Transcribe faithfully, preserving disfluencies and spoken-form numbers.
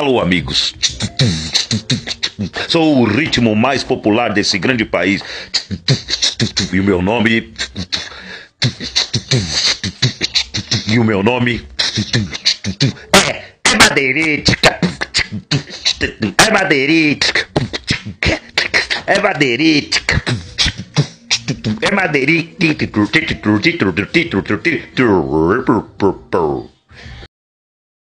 Alô, amigos. Sou o ritmo mais popular desse grande país. E o meu nome... E o meu nome... É, é Madeirite. É Madeirite. É Madeirite. É Madeirite.